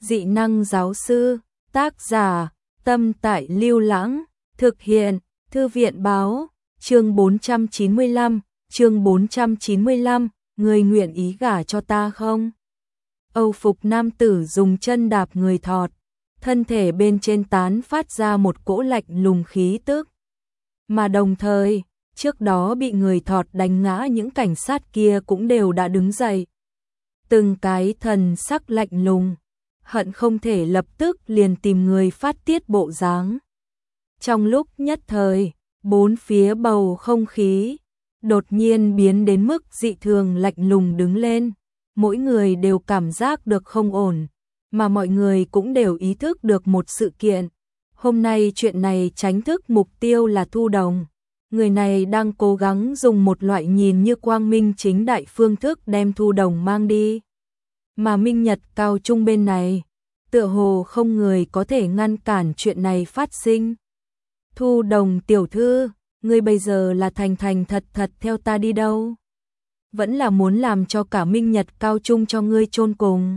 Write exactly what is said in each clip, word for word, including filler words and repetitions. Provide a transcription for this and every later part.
dị năng giáo sư, tác giả, Tâm Tại Lưu Lãng, thực hiện, Thư viện báo, chương bốn trăm chín mươi lăm, chương bốn trăm chín mươi lăm, người nguyện ý gả cho ta không? Âu phục nam tử dùng chân đạp người thọt, thân thể bên trên tán phát ra một cỗ lạnh lùng khí tức. Mà đồng thời, trước đó bị người thọt đánh ngã những cảnh sát kia cũng đều đã đứng dậy. Từng cái thần sắc lạnh lùng, hận không thể lập tức liền tìm người phát tiết bộ dáng. Trong lúc nhất thời, bốn phía bầu không khí đột nhiên biến đến mức dị thường lạnh lùng đứng lên. Mỗi người đều cảm giác được không ổn, mà mọi người cũng đều ý thức được một sự kiện. Hôm nay chuyện này chính thức mục tiêu là Thu Đồng. Người này đang cố gắng dùng một loại nhìn như quang minh chính đại phương thức đem Thu Đồng mang đi. Mà Minh Nhật Cao Trung bên này, tựa hồ không người có thể ngăn cản chuyện này phát sinh. Thu Đồng tiểu thư, ngươi bây giờ là thành thành thật thật theo ta đi đâu? Vẫn là muốn làm cho cả Minh Nhật Cao Trung cho ngươi chôn cùng.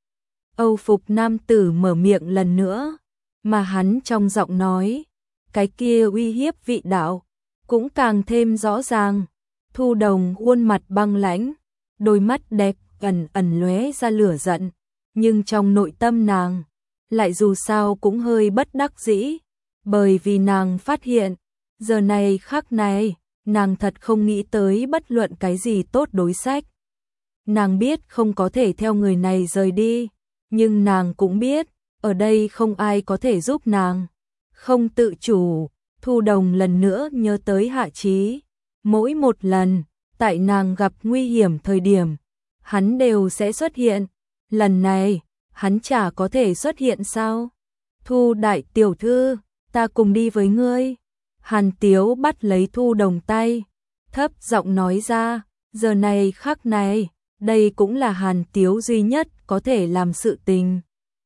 Âu phục nam tử mở miệng lần nữa, mà hắn trong giọng nói, cái kia uy hiếp vị đạo, cũng càng thêm rõ ràng. Thu Đồng khuôn mặt băng lãnh, đôi mắt đẹp ẩn ẩn lóe ra lửa giận, nhưng trong nội tâm nàng lại dù sao cũng hơi bất đắc dĩ, bởi vì nàng phát hiện, giờ này khắc này, nàng thật không nghĩ tới bất luận cái gì tốt đối sách. Nàng biết không có thể theo người này rời đi, nhưng nàng cũng biết, ở đây không ai có thể giúp nàng. Không tự chủ, Thu Đồng lần nữa nhớ tới Hạ Chí. Mỗi một lần, tại nàng gặp nguy hiểm thời điểm, hắn đều sẽ xuất hiện. Lần này, hắn chả có thể xuất hiện sao? Thu đại tiểu thư, ta cùng đi với ngươi. Hàn Tiếu bắt lấy Thu Đồng tay, thấp giọng nói ra, giờ này khắc này, đây cũng là Hàn Tiếu duy nhất có thể làm sự tình.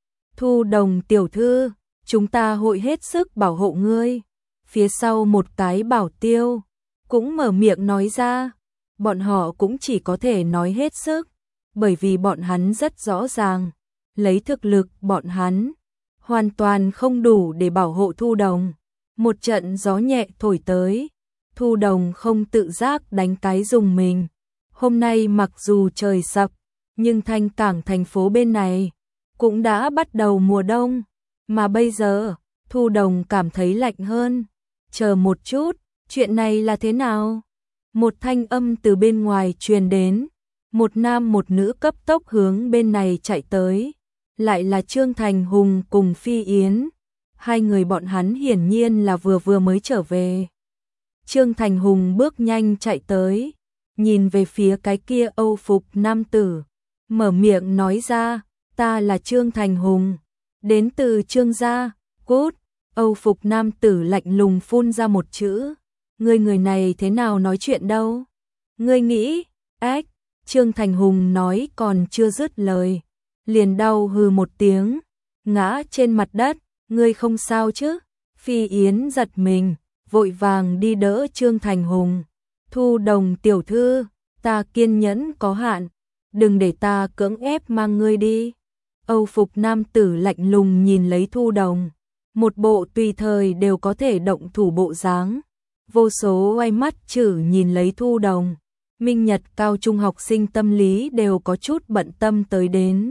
Thu Đồng tiểu thư, chúng ta hội hết sức bảo hộ ngươi. Phía sau một cái bảo tiêu, cũng mở miệng nói ra, bọn họ cũng chỉ có thể nói hết sức, bởi vì bọn hắn rất rõ ràng, lấy thực lực bọn hắn, hoàn toàn không đủ để bảo hộ Thu Đồng. Một trận gió nhẹ thổi tới, Thu Đồng không tự giác đánh cái dùng mình. Hôm nay mặc dù trời sập, nhưng Thanh Cảng thành phố bên này cũng đã bắt đầu mùa đông, mà bây giờ Thu Đồng cảm thấy lạnh hơn. Chờ một chút, chuyện này là thế nào? Một thanh âm từ bên ngoài truyền đến, một nam một nữ cấp tốc hướng bên này chạy tới, lại là Trương Thành Hùng cùng Phi Yến. Hai người bọn hắn hiển nhiên là vừa vừa mới trở về. Trương Thành Hùng bước nhanh chạy tới, nhìn về phía cái kia Âu phục nam tử, mở miệng nói ra, ta là Trương Thành Hùng, đến từ Trương gia. Cút. Âu phục nam tử lạnh lùng phun ra một chữ, ngươi người này thế nào nói chuyện đâu? Ngươi nghĩ, ách, Trương Thành Hùng nói còn chưa dứt lời, liền đau hừ một tiếng, ngã trên mặt đất. Ngươi không sao chứ? Phi Yến giật mình, vội vàng đi đỡ Trương Thành Hùng. Thu Đồng tiểu thư, ta kiên nhẫn có hạn, đừng để ta cưỡng ép mang ngươi đi. Âu phục nam tử lạnh lùng nhìn lấy Thu Đồng, một bộ tùy thời đều có thể động thủ bộ dáng. Vô số oai mắt chử nhìn lấy Thu Đồng. Minh Nhật Cao Trung học sinh tâm lý đều có chút bận tâm tới đến.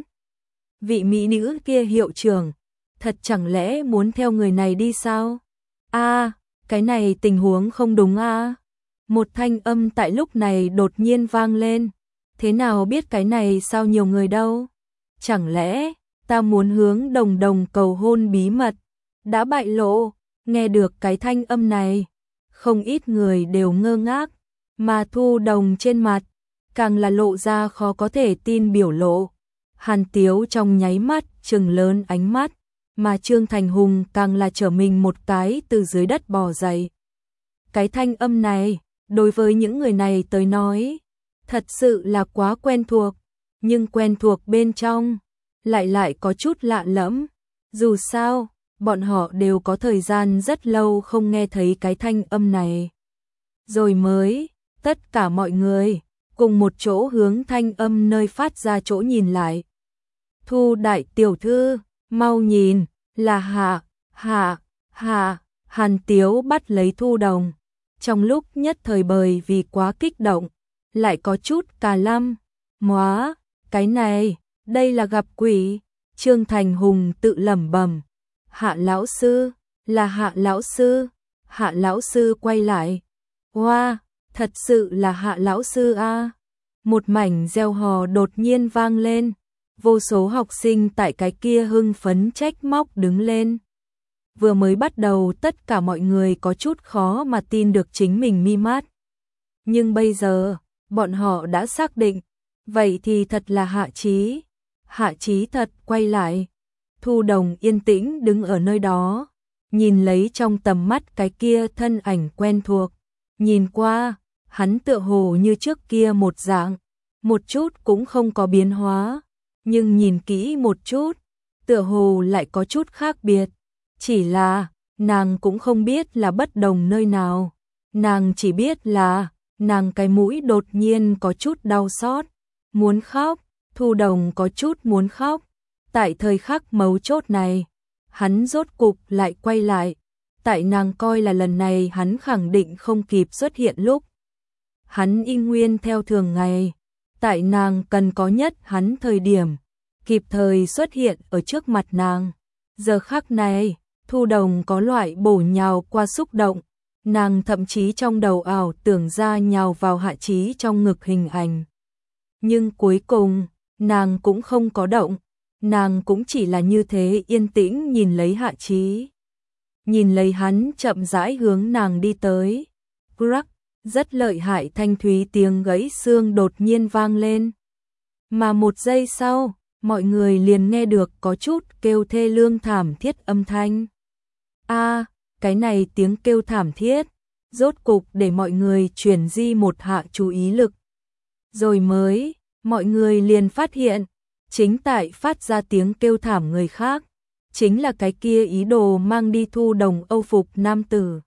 Vị mỹ nữ kia hiệu trưởng, thật chẳng lẽ muốn theo người này đi sao? A, à, cái này tình huống không đúng a. À? Một thanh âm tại lúc này đột nhiên vang lên. Thế nào biết cái này sao nhiều người đâu? Chẳng lẽ ta muốn hướng Đồng Đồng cầu hôn bí mật đã bại lộ? Nghe được cái thanh âm này, không ít người đều ngơ ngác, mà Thu Đồng trên mặt càng là lộ ra khó có thể tin biểu lộ. Hàn Tiếu trong nháy mắt trừng lớn ánh mắt, mà Trương Thành Hùng càng là trở mình một cái từ dưới đất bò dậy. Cái thanh âm này, đối với những người này tới nói, thật sự là quá quen thuộc, nhưng quen thuộc bên trong, lại lại có chút lạ lẫm. Dù sao, bọn họ đều có thời gian rất lâu không nghe thấy cái thanh âm này. Rồi mới, tất cả mọi người, cùng một chỗ hướng thanh âm nơi phát ra chỗ nhìn lại. Thu đại tiểu thư, mau nhìn, là Hạ, Hạ, Hạ, Hàn Tiếu bắt lấy Thu Đồng. Trong lúc nhất thời bởi vì quá kích động, lại có chút cà lăm, móa, cái này, đây là gặp quỷ. Trương Thành Hùng tự lẩm bẩm, Hạ lão sư, là Hạ lão sư. Hạ lão sư quay lại, hoa, thật sự là Hạ lão sư a. Một mảnh reo hò đột nhiên vang lên, vô số học sinh tại cái kia hưng phấn trách móc đứng lên. Vừa mới bắt đầu tất cả mọi người có chút khó mà tin được chính mình mi mắt. Nhưng bây giờ, bọn họ đã xác định, vậy thì thật là Hạ Chí. Hạ Chí thật quay lại. Thu Đồng yên tĩnh đứng ở nơi đó, nhìn lấy trong tầm mắt cái kia thân ảnh quen thuộc. Nhìn qua, hắn tựa hồ như trước kia một dạng, một chút cũng không có biến hóa, nhưng nhìn kỹ một chút, tựa hồ lại có chút khác biệt. Chỉ là, nàng cũng không biết là bất đồng nơi nào. Nàng chỉ biết là, nàng cái mũi đột nhiên có chút đau xót, muốn khóc. Thu Đồng có chút muốn khóc. Tại thời khắc mấu chốt này, hắn rốt cục lại quay lại. Tại nàng coi là lần này hắn khẳng định không kịp xuất hiện lúc. Hắn y nguyên theo thường ngày. Tại nàng cần có nhất hắn thời điểm, kịp thời xuất hiện ở trước mặt nàng. Giờ khắc này, Thu Đồng có loại bổ nhào qua xúc động. Nàng thậm chí trong đầu ảo tưởng ra nhào vào Hạ Chí trong ngực hình ảnh. Nhưng cuối cùng, nàng cũng không có động. Nàng cũng chỉ là như thế yên tĩnh nhìn lấy Hạ Chí. Nhìn lấy hắn chậm rãi hướng nàng đi tới. Crack, rất lợi hại thanh thúy tiếng gãy xương đột nhiên vang lên. Mà một giây sau, mọi người liền nghe được có chút kêu thê lương thảm thiết âm thanh. A, cái này tiếng kêu thảm thiết, rốt cục để mọi người chuyển di một hạ chú ý lực. Rồi mới, mọi người liền phát hiện, chính tại phát ra tiếng kêu thảm người khác, chính là cái kia ý đồ mang đi Thu Đồng Âu phục nam tử.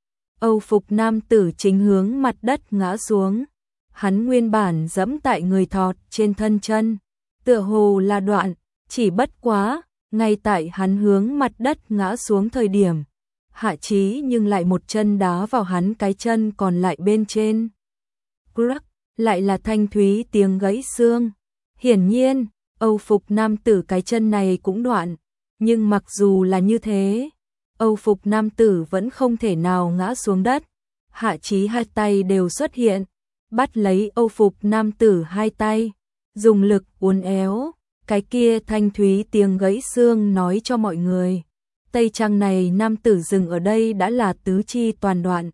Âu phục nam tử chính hướng mặt đất ngã xuống, hắn nguyên bản dẫm tại người thọt trên thân chân, tựa hồ là đoạn, chỉ bất quá, ngay tại hắn hướng mặt đất ngã xuống thời điểm, Hạ Chí nhưng lại một chân đá vào hắn cái chân còn lại bên trên. Crack, lại là thanh thúy tiếng gãy xương. Hiển nhiên, Âu phục nam tử cái chân này cũng đoạn, nhưng mặc dù là như thế, Âu phục nam tử vẫn không thể nào ngã xuống đất. Hạ Chí hai tay đều xuất hiện, bắt lấy Âu phục nam tử hai tay, dùng lực uốn éo. Cái kia thanh thúy tiếng gãy xương nói cho mọi người, tây trang này nam tử dừng ở đây đã là tứ chi toàn đoạn.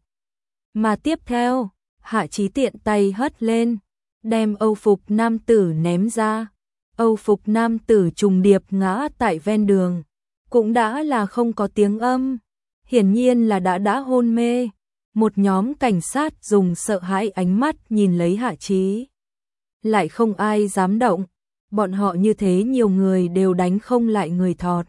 Mà tiếp theo, Hạ Chí tiện tay hất lên, đem Âu phục nam tử ném ra. Âu phục nam tử trùng điệp ngã tại ven đường, cũng đã là không có tiếng âm, hiển nhiên là đã đã hôn mê. Một nhóm cảnh sát dùng sợ hãi ánh mắt nhìn lấy Hạ Chí, lại không ai dám động. Bọn họ như thế nhiều người đều đánh không lại người thọt.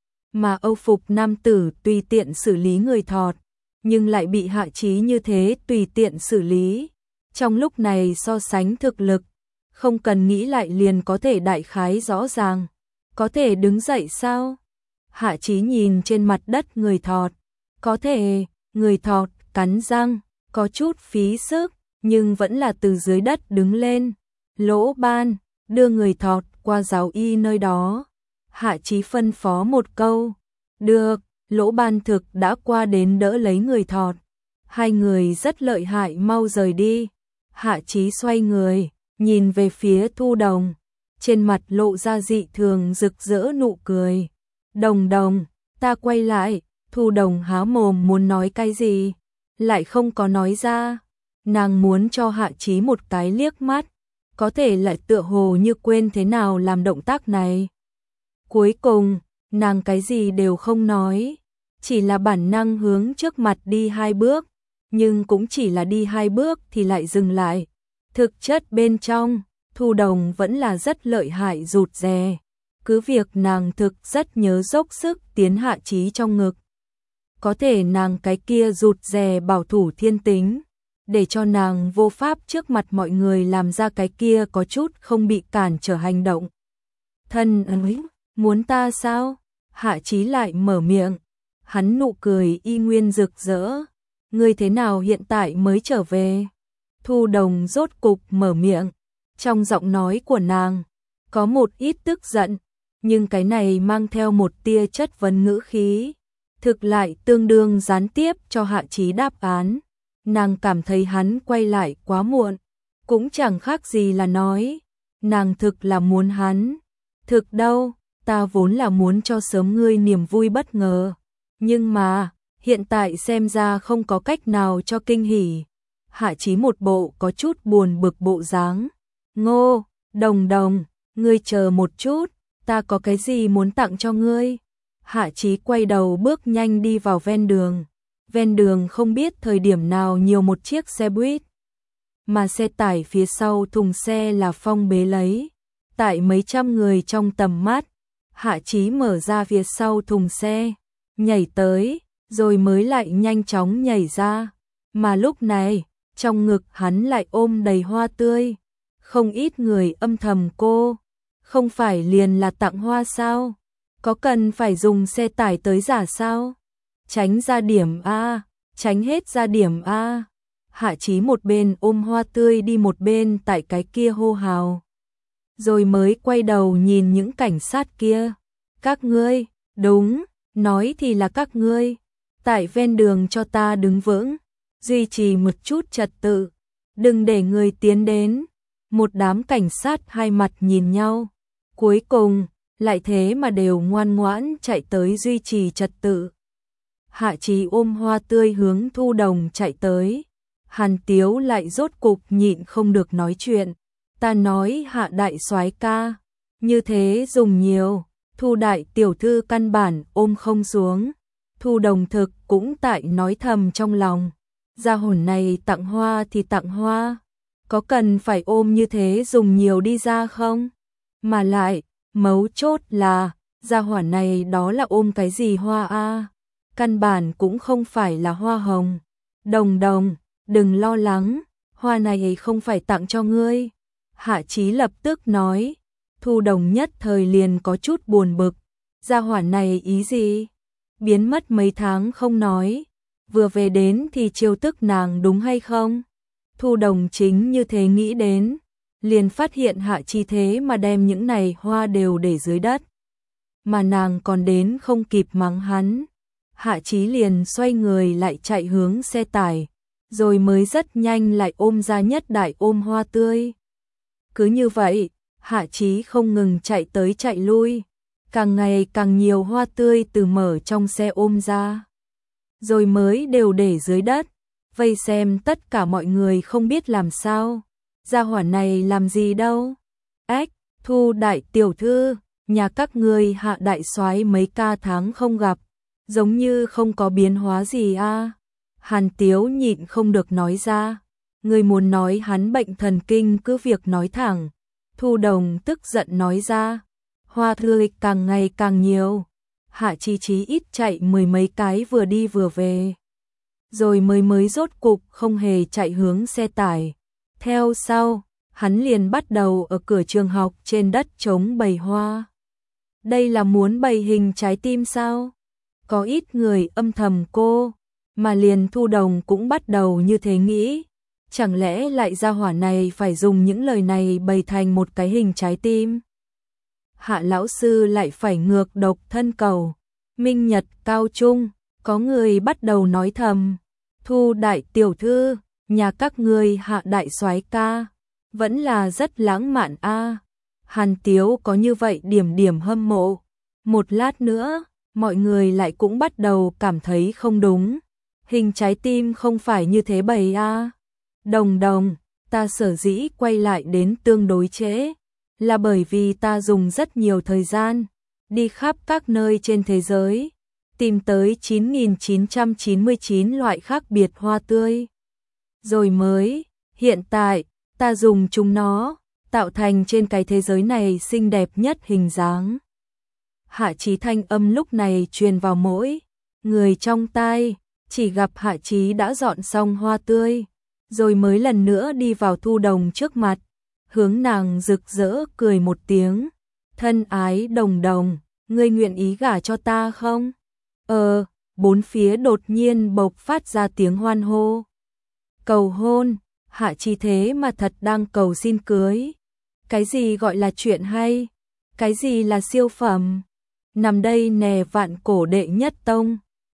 Mà Âu phục nam tử tùy tiện xử lý người thọt, nhưng lại bị Hạ Chí như thế tùy tiện xử lý. Trong lúc này so sánh thực lực, không cần nghĩ lại liền có thể đại khái rõ ràng. Có thể đứng dậy sao? Hạ Chí nhìn trên mặt đất người thọt. Có thể, người thọt cắn răng, có chút phí sức, nhưng vẫn là từ dưới đất đứng lên. Lỗ Ban, đưa người thọt qua giáo y nơi đó. Hạ Chí phân phó một câu. Được, Lỗ Ban thực đã qua đến đỡ lấy người thọt. Hai người rất lợi hại mau rời đi. Hạ Chí xoay người, nhìn về phía Thu Đồng. Trên mặt lộ ra dị thường rực rỡ nụ cười. Đồng đồng, ta quay lại. Thu Đồng há mồm muốn nói cái gì, lại không có nói ra. Nàng muốn cho Hạ Chí một cái liếc mắt, có thể lại tựa hồ như quên thế nào làm động tác này. Cuối cùng, nàng cái gì đều không nói, chỉ là bản năng hướng trước mặt đi hai bước, nhưng cũng chỉ là đi hai bước thì lại dừng lại. Thực chất bên trong, Thu Đồng vẫn là rất lợi hại rụt rè, cứ việc nàng thực rất nhớ dốc sức tiến Hạ Chí trong ngực. Có thể nàng cái kia rụt rè bảo thủ thiên tính, để cho nàng vô pháp trước mặt mọi người làm ra cái kia có chút không bị cản trở hành động. Thân ấy, muốn ta sao? Hạ Chí lại mở miệng. Hắn nụ cười y nguyên rực rỡ. Ngươi thế nào hiện tại mới trở về? Thu Đồng rốt cục mở miệng. Trong giọng nói của nàng có một ít tức giận, nhưng cái này mang theo một tia chất vấn ngữ khí, thực lại tương đương gián tiếp cho Hạ Chí đáp án. Nàng cảm thấy hắn quay lại quá muộn, cũng chẳng khác gì là nói, nàng thực là muốn hắn. Thực đâu, ta vốn là muốn cho sớm ngươi niềm vui bất ngờ, nhưng mà, hiện tại xem ra không có cách nào cho kinh hỉ. Hạ Chí một bộ có chút buồn bực bộ dáng. Ngô, Đồng Đồng, ngươi chờ một chút, ta có cái gì muốn tặng cho ngươi? Hạ Chí quay đầu bước nhanh đi vào ven đường. Ven đường không biết thời điểm nào nhiều một chiếc xe buýt, mà xe tải phía sau thùng xe là phong bế lấy. Tại mấy trăm người trong tầm mắt, Hạ Chí mở ra phía sau thùng xe, nhảy tới, rồi mới lại nhanh chóng nhảy ra. Mà lúc này, trong ngực hắn lại ôm đầy hoa tươi. Không ít người âm thầm cô, không phải liền là tặng hoa sao? Có cần phải dùng xe tải tới giả sao? Tránh ra điểm A, tránh hết ra điểm A. Hạ Chí một bên ôm hoa tươi đi một bên tại cái kia hô hào. Rồi mới quay đầu nhìn những cảnh sát kia. Các ngươi, đúng, nói thì là các ngươi. Tại ven đường cho ta đứng vững, duy trì một chút trật tự, đừng để người tiến đến. Một đám cảnh sát hai mặt nhìn nhau, cuối cùng lại thế mà đều ngoan ngoãn chạy tới duy trì trật tự. Hạ Chí ôm hoa tươi hướng Thu Đồng chạy tới. Hàn Tiếu lại rốt cục nhịn không được nói chuyện. Ta nói Hạ đại soái ca, như thế dùng nhiều, Thu đại tiểu thư căn bản ôm không xuống. Thu Đồng thực cũng tại nói thầm trong lòng. Gia hồn này tặng hoa thì tặng hoa, có cần phải ôm như thế dùng nhiều đi ra không? Mà lại, mấu chốt là, gia hỏa này đó là ôm cái gì hoa a? Căn bản cũng không phải là hoa hồng. Đồng Đồng, đừng lo lắng, hoa này không phải tặng cho ngươi. Hạ Chí lập tức nói. Thu Đồng nhất thời liền có chút buồn bực. Gia hỏa này ý gì? Biến mất mấy tháng không nói, vừa về đến thì chiêu tức nàng đúng hay không? Thu Đồng chính như thế nghĩ đến, liền phát hiện Hạ Chí thế mà đem những này hoa đều để dưới đất. Mà nàng còn đến không kịp mắng hắn. Hạ Chí liền xoay người lại chạy hướng xe tải, rồi mới rất nhanh lại ôm ra nhất đại ôm hoa tươi. Cứ như vậy, Hạ Chí không ngừng chạy tới chạy lui, càng ngày càng nhiều hoa tươi từ mở trong xe ôm ra, rồi mới đều để dưới đất. Vây xem tất cả mọi người không biết làm sao. Gia hỏa này làm gì đâu? Ếch, Thu đại tiểu thư, nhà các ngươi Hạ đại soái mấy ca tháng không gặp, giống như không có biến hóa gì a. Hàn Tiếu nhịn không được nói ra. Người muốn nói hắn bệnh thần kinh cứ việc nói thẳng. Thu Đồng tức giận nói ra. Hoa tươi càng ngày càng nhiều. Hạ Chí Chí ít chạy mười mấy cái vừa đi vừa về, rồi mới mới rốt cục không hề chạy hướng xe tải. Theo sau, hắn liền bắt đầu ở cửa trường học trên đất trống bày hoa. Đây là muốn bày hình trái tim sao? Có ít người âm thầm cô, mà liền Thu Đồng cũng bắt đầu như thế nghĩ. Chẳng lẽ lại gia hỏa này phải dùng những lời này bày thành một cái hình trái tim? Hạ lão sư lại phải ngược độc thân cầu. Minh Nhật cao trung, có người bắt đầu nói thầm. Thu đại tiểu thư, nhà các ngươi Hạ đại soái ca, vẫn là rất lãng mạn a. Hàn Tiếu có như vậy điểm điểm hâm mộ. Một lát nữa, mọi người lại cũng bắt đầu cảm thấy không đúng. Hình trái tim không phải như thế bày a. Đồng Đồng, ta sở dĩ quay lại đến tương đối trễ, là bởi vì ta dùng rất nhiều thời gian, đi khắp các nơi trên thế giới, tìm tới chín nghìn chín trăm chín mươi chín loại khác biệt hoa tươi. Rồi mới, hiện tại, ta dùng chúng nó, tạo thành trên cái thế giới này xinh đẹp nhất hình dáng. Hạ Chí thanh âm lúc này truyền vào mỗi người trong tai, chỉ gặp Hạ Chí đã dọn xong hoa tươi, rồi mới lần nữa đi vào Thu Đồng trước mặt, hướng nàng rực rỡ cười một tiếng. thân ái đồng đồng, ngươi nguyện ý gả cho ta không? Ờ, bốn phía đột nhiên bộc phát ra tiếng hoan hô. Cầu hôn, Hạ Chi thế mà thật đang cầu xin cưới. Cái gì gọi là chuyện hay? Cái gì là siêu phẩm? Nằm đây nè vạn cổ đệ nhất tông.